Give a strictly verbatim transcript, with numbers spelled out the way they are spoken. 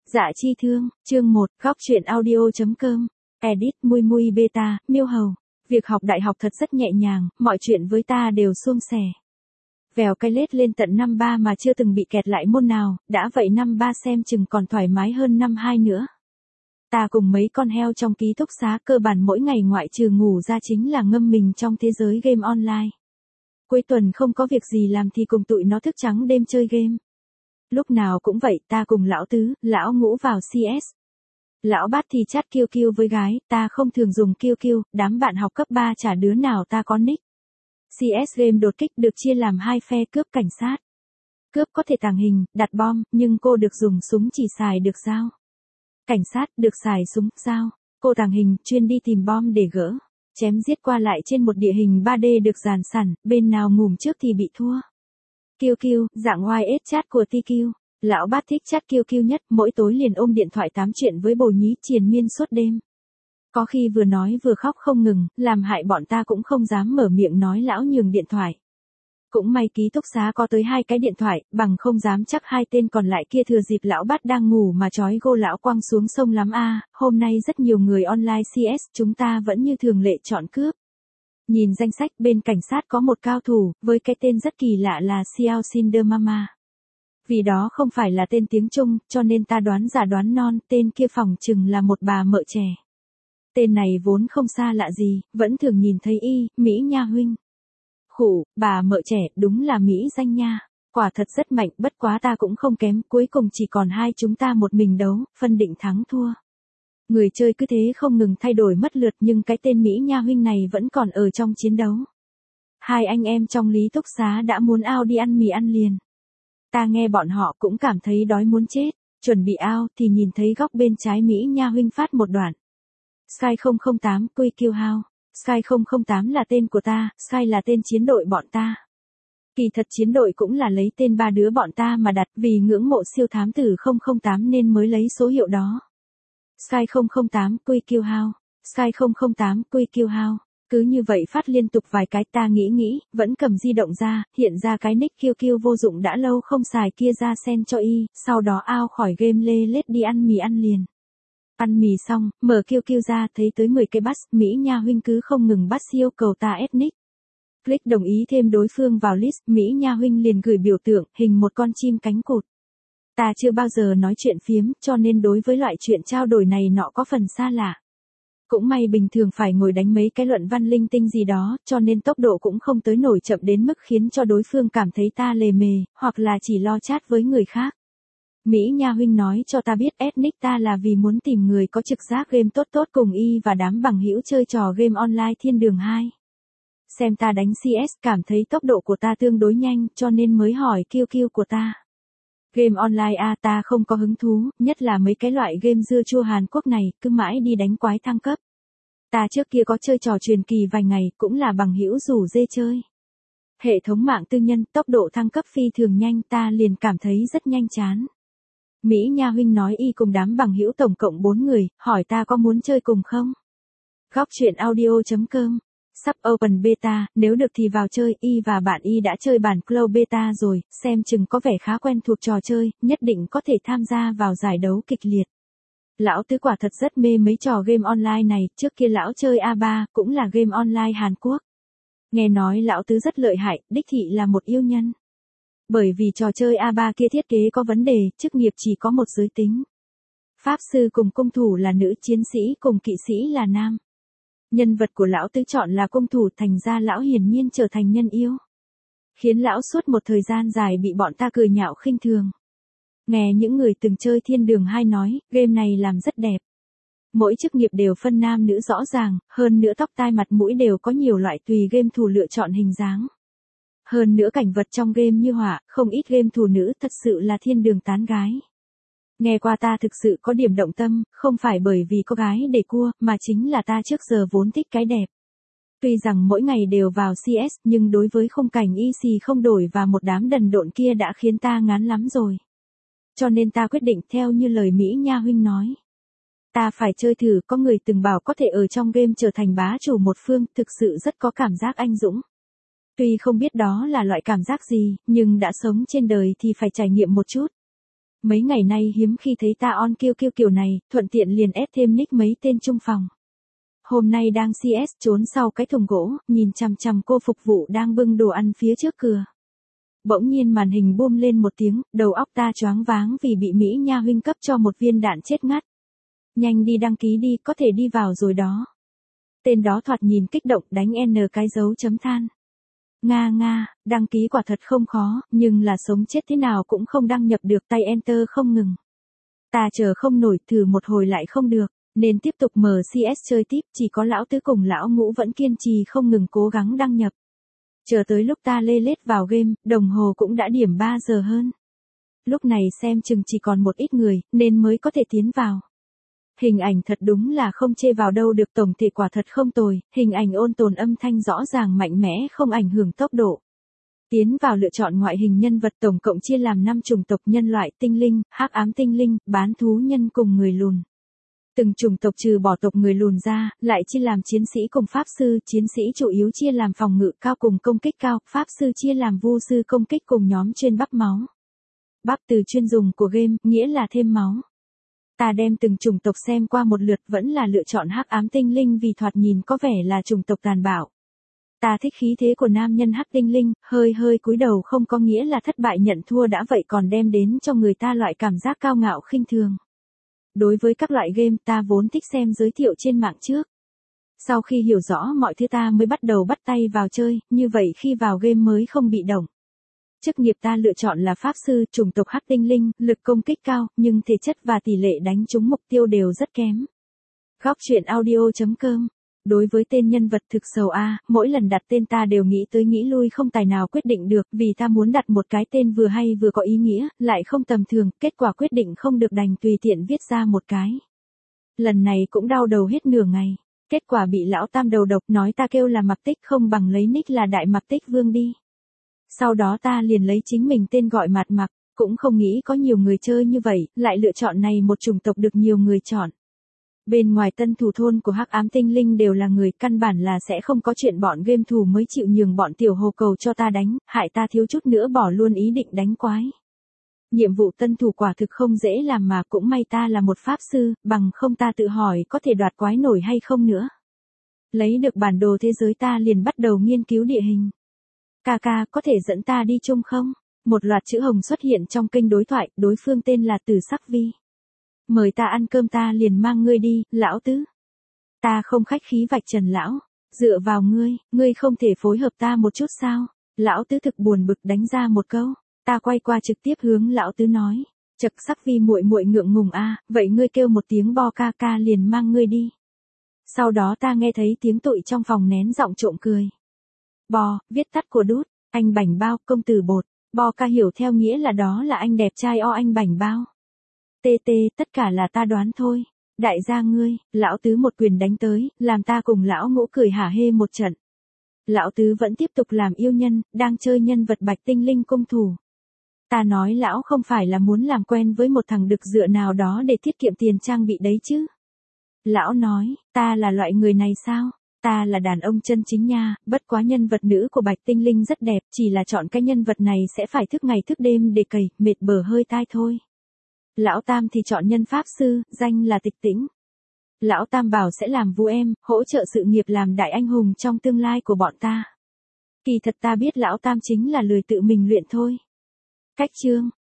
Dạ chi thương, chương một, góc truyện audio.com, edit mui mui beta, miêu hầu. Việc học đại học thật rất nhẹ nhàng, mọi chuyện với ta đều suôn sẻ. Vèo cái lết lên tận năm ba mà chưa từng bị kẹt lại môn nào, đã vậy năm ba xem chừng còn thoải mái hơn năm hai nữa. Ta cùng mấy con heo trong ký túc xá cơ bản mỗi ngày ngoại trừ ngủ ra chính là ngâm mình trong thế giới game online. Cuối tuần không có việc gì làm thì cùng tụi nó thức trắng đêm chơi game. Lúc nào cũng vậy, ta cùng lão tứ, lão ngũ vào xê ét. Lão bát thì chat kiêu kiêu với gái, ta không thường dùng kiêu kiêu, đám bạn học cấp ba chả đứa nào ta có nick. xê ét game đột kích được chia làm hai phe cướp cảnh sát. Cướp có thể tàng hình, đặt bom, nhưng cô được dùng súng chỉ xài được dao. Cảnh sát được xài súng, dao. Cô tàng hình, chuyên đi tìm bom để gỡ. Chém giết qua lại trên một địa hình ba D được dàn sẵn, bên nào ngủm trước thì bị thua. Kiêu kiêu, dạng i ét chat của tê kiu. Lão bát thích chat kiêu kiêu nhất, mỗi tối liền ôm điện thoại tám chuyện với bồ nhí triền miên suốt đêm. Có khi vừa nói vừa khóc không ngừng, làm hại bọn ta cũng không dám mở miệng nói lão nhường điện thoại. Cũng may ký túc xá có tới hai cái điện thoại, bằng không dám chắc hai tên còn lại kia thừa dịp lão bát đang ngủ mà trói gô lão quăng xuống sông lắm a. Hôm nay rất nhiều người online xê ét, chúng ta vẫn như thường lệ chọn cướp. Nhìn danh sách bên cảnh sát có một cao thủ, với cái tên rất kỳ lạ là Xiao Cinder Mama. Vì đó không phải là tên tiếng Trung, cho nên ta đoán giả đoán non, tên kia phòng chừng là một bà mợ trẻ. Tên này vốn không xa lạ gì, vẫn thường nhìn thấy y, Mỹ Nha huynh. Khủ, bà mợ trẻ, đúng là Mỹ danh nha. Quả thật rất mạnh, bất quá ta cũng không kém, cuối cùng chỉ còn hai chúng ta một mình đấu, phân định thắng thua. Người chơi cứ thế không ngừng thay đổi mất lượt nhưng cái tên Mỹ Nha huynh này vẫn còn ở trong chiến đấu. Hai anh em trong lý túc xá đã muốn ao đi ăn mì ăn liền. Ta nghe bọn họ cũng cảm thấy đói muốn chết, chuẩn bị ao thì nhìn thấy góc bên trái Mỹ Nha huynh phát một đoạn. Sky không không tám, quy kill how. Sky không không tám là tên của ta, Sky là tên chiến đội bọn ta. Kỳ thật chiến đội cũng là lấy tên ba đứa bọn ta mà đặt vì ngưỡng mộ siêu thám tử không không tám nên mới lấy số hiệu đó. Sky không không tám, quy kill how. Sky không không tám, quy kill how. Cứ như vậy phát liên tục vài cái ta nghĩ nghĩ, vẫn cầm di động ra, hiện ra cái nick kiêu kiêu vô dụng đã lâu không xài kia ra send cho y, sau đó ao khỏi game lê lết đi ăn mì ăn liền. Ăn mì xong, mở kiêu kiêu ra thấy tới mười cái bắt, Mỹ Nha huynh cứ không ngừng bắt yêu cầu ta add nick. Click đồng ý thêm đối phương vào list, Mỹ Nha huynh liền gửi biểu tượng, hình một con chim cánh cụt. Ta chưa bao giờ nói chuyện phiếm, cho nên đối với loại chuyện trao đổi này nọ có phần xa lạ. Cũng may bình thường phải ngồi đánh mấy cái luận văn linh tinh gì đó, cho nên tốc độ cũng không tới nổi chậm đến mức khiến cho đối phương cảm thấy ta lề mề, hoặc là chỉ lo chat với người khác. Mỹ Nha huynh nói cho ta biết ethnic ta là vì muốn tìm người có trực giác game tốt tốt cùng y và đám bằng hữu chơi trò game online thiên đường hai. Xem ta đánh xê ét cảm thấy tốc độ của ta tương đối nhanh cho nên mới hỏi kiêu kiêu của ta. Game online a à, ta không có hứng thú, nhất là mấy cái loại game dưa chua Hàn Quốc này, cứ mãi đi đánh quái thăng cấp. Ta trước kia có chơi trò truyền kỳ vài ngày, cũng là bằng hữu rủ dê chơi. Hệ thống mạng tư nhân, tốc độ thăng cấp phi thường nhanh, ta liền cảm thấy rất nhanh chán. Mỹ Nha huynh nói y cùng đám bằng hữu tổng cộng bốn người, hỏi ta có muốn chơi cùng không? Góc truyện audio.com. Sắp open beta, nếu được thì vào chơi, y và bạn y đã chơi bản close beta rồi, xem chừng có vẻ khá quen thuộc trò chơi, nhất định có thể tham gia vào giải đấu kịch liệt. Lão tứ quả thật rất mê mấy trò game online này, trước kia lão chơi a ba, cũng là game online Hàn Quốc. Nghe nói lão tứ rất lợi hại, đích thị là một yêu nhân. Bởi vì trò chơi a ba kia thiết kế có vấn đề, chức nghiệp chỉ có một giới tính. Pháp sư cùng cung thủ là nữ, chiến sĩ cùng kỵ sĩ là nam. Nhân vật của lão tứ chọn là cung thủ, thành ra lão hiển nhiên trở thành nhân yêu. Khiến lão suốt một thời gian dài bị bọn ta cười nhạo khinh thường. Nghe những người từng chơi thiên đường hai nói, game này làm rất đẹp. Mỗi chức nghiệp đều phân nam nữ rõ ràng, hơn nữa tóc tai mặt mũi đều có nhiều loại tùy game thủ lựa chọn hình dáng. Hơn nữa cảnh vật trong game như họa, không ít game thủ nữ thật sự là thiên đường tán gái. Nghe qua ta thực sự có điểm động tâm, không phải bởi vì có gái để cua, mà chính là ta trước giờ vốn thích cái đẹp. Tuy rằng mỗi ngày đều vào xê ét, nhưng đối với khung cảnh y xì không đổi và một đám đần độn kia đã khiến ta ngán lắm rồi. Cho nên ta quyết định theo như lời Mỹ Nha huynh nói. Ta phải chơi thử, có người từng bảo có thể ở trong game trở thành bá chủ một phương, thực sự rất có cảm giác anh dũng. Tuy không biết đó là loại cảm giác gì, nhưng đã sống trên đời thì phải trải nghiệm một chút. Mấy ngày nay hiếm khi thấy ta on kiêu kiêu kiểu này, thuận tiện liền ép thêm nick mấy tên chung phòng. Hôm nay đang xê ét trốn sau cái thùng gỗ, nhìn chằm chằm cô phục vụ đang bưng đồ ăn phía trước cửa. Bỗng nhiên màn hình boom lên một tiếng, đầu óc ta choáng váng vì bị Mỹ Nha huynh cấp cho một viên đạn chết ngắt. Nhanh đi đăng ký đi, có thể đi vào rồi đó. Tên đó thoạt nhìn kích động đánh N cái dấu chấm than. Nga nga, đăng ký quả thật không khó, nhưng là sống chết thế nào cũng không đăng nhập được, tay enter không ngừng. Ta chờ không nổi, thử một hồi lại không được, nên tiếp tục mở xê ét chơi tiếp, chỉ có lão tứ cùng lão ngũ vẫn kiên trì không ngừng cố gắng đăng nhập. Chờ tới lúc ta lê lết vào game, đồng hồ cũng đã điểm ba giờ hơn. Lúc này xem chừng chỉ còn một ít người, nên mới có thể tiến vào. Hình ảnh thật đúng là không chê vào đâu được, tổng thể quả thật không tồi, hình ảnh ôn tồn, âm thanh rõ ràng mạnh mẽ, không ảnh hưởng tốc độ. Tiến vào lựa chọn ngoại hình nhân vật, tổng cộng chia làm năm chủng tộc: nhân loại, tinh linh, hắc ám tinh linh, bán thú nhân cùng người lùn. Từng chủng tộc trừ bỏ tộc người lùn ra, lại chia làm chiến sĩ cùng pháp sư, chiến sĩ chủ yếu chia làm phòng ngự cao cùng công kích cao, pháp sư chia làm vu sư công kích cùng nhóm chuyên bắp máu. Bắp từ chuyên dùng của game, nghĩa là thêm máu. Ta đem từng chủng tộc xem qua một lượt, vẫn là lựa chọn hắc ám tinh linh vì thoạt nhìn có vẻ là chủng tộc tàn bạo. Ta thích khí thế của nam nhân hắc tinh linh, hơi hơi cúi đầu không có nghĩa là thất bại nhận thua đã vậy, còn đem đến cho người ta loại cảm giác cao ngạo khinh thường. Đối với các loại game ta vốn thích xem giới thiệu trên mạng trước. Sau khi hiểu rõ mọi thứ ta mới bắt đầu bắt tay vào chơi, như vậy khi vào game mới không bị động. Chức nghiệp ta lựa chọn là pháp sư, chủng tộc hắc tinh linh, lực công kích cao, nhưng thể chất và tỷ lệ đánh trúng mục tiêu đều rất kém. Góc truyện audio chấm com. Đối với tên nhân vật thực sầu a, mỗi lần đặt tên ta đều nghĩ tới nghĩ lui không tài nào quyết định được, vì ta muốn đặt một cái tên vừa hay vừa có ý nghĩa, lại không tầm thường, kết quả quyết định không được đành tùy tiện viết ra một cái. Lần này cũng đau đầu hết nửa ngày, kết quả bị lão tam đầu độc nói ta kêu là Mặc Tích không bằng lấy nick là Đại Mặc Tích Vương đi. Sau đó ta liền lấy chính mình tên gọi Mạt Mặc, cũng không nghĩ có nhiều người chơi như vậy, lại lựa chọn này một chủng tộc được nhiều người chọn. Bên ngoài tân thủ thôn của hắc ám tinh linh đều là người, căn bản là sẽ không có chuyện bọn game thủ mới chịu nhường bọn tiểu hồ cầu cho ta đánh, hại ta thiếu chút nữa bỏ luôn ý định đánh quái. Nhiệm vụ tân thủ quả thực không dễ làm mà cũng may ta là một pháp sư, bằng không ta tự hỏi có thể đoạt quái nổi hay không nữa. Lấy được bản đồ thế giới ta liền bắt đầu nghiên cứu địa hình. Ca ca có thể dẫn ta đi chung không? Một loạt chữ hồng xuất hiện trong kênh đối thoại, đối phương tên là Tử Sắc Vi. Mời ta ăn cơm, ta liền mang ngươi đi, lão tứ. Ta không khách khí vạch trần lão, dựa vào ngươi, ngươi không thể phối hợp ta một chút sao? Lão tứ thực buồn bực đánh ra một câu, ta quay qua trực tiếp hướng lão tứ nói, Chật Sắc Vi muội muội ngượng ngùng a, vậy ngươi kêu một tiếng bo ca ca liền mang ngươi đi. Sau đó ta nghe thấy tiếng tụi trong phòng nén giọng trộm cười. Bo, viết tắt của đút, anh bảnh bao, công tử bột, bo ca hiểu theo nghĩa là đó là anh đẹp trai o anh bảnh bao. Tê tê, tất cả là ta đoán thôi. Đại gia ngươi, lão tứ một quyền đánh tới, làm ta cùng lão ngũ cười hả hê một trận. Lão tứ vẫn tiếp tục làm yêu nhân, đang chơi nhân vật bạch tinh linh cung thủ. Ta nói lão không phải là muốn làm quen với một thằng đực dựa nào đó để tiết kiệm tiền trang bị đấy chứ. Lão nói, ta là loại người này sao? Ta là đàn ông chân chính nha, bất quá nhân vật nữ của bạch tinh linh rất đẹp, chỉ là chọn cái nhân vật này sẽ phải thức ngày thức đêm để cày, mệt bờ hơi tai thôi. Lão Tam thì chọn nhân pháp sư, danh là Tịch Tĩnh. Lão Tam bảo sẽ làm vu em, hỗ trợ sự nghiệp làm đại anh hùng trong tương lai của bọn ta. Kỳ thật ta biết Lão Tam chính là lười tự mình luyện thôi. Cách chương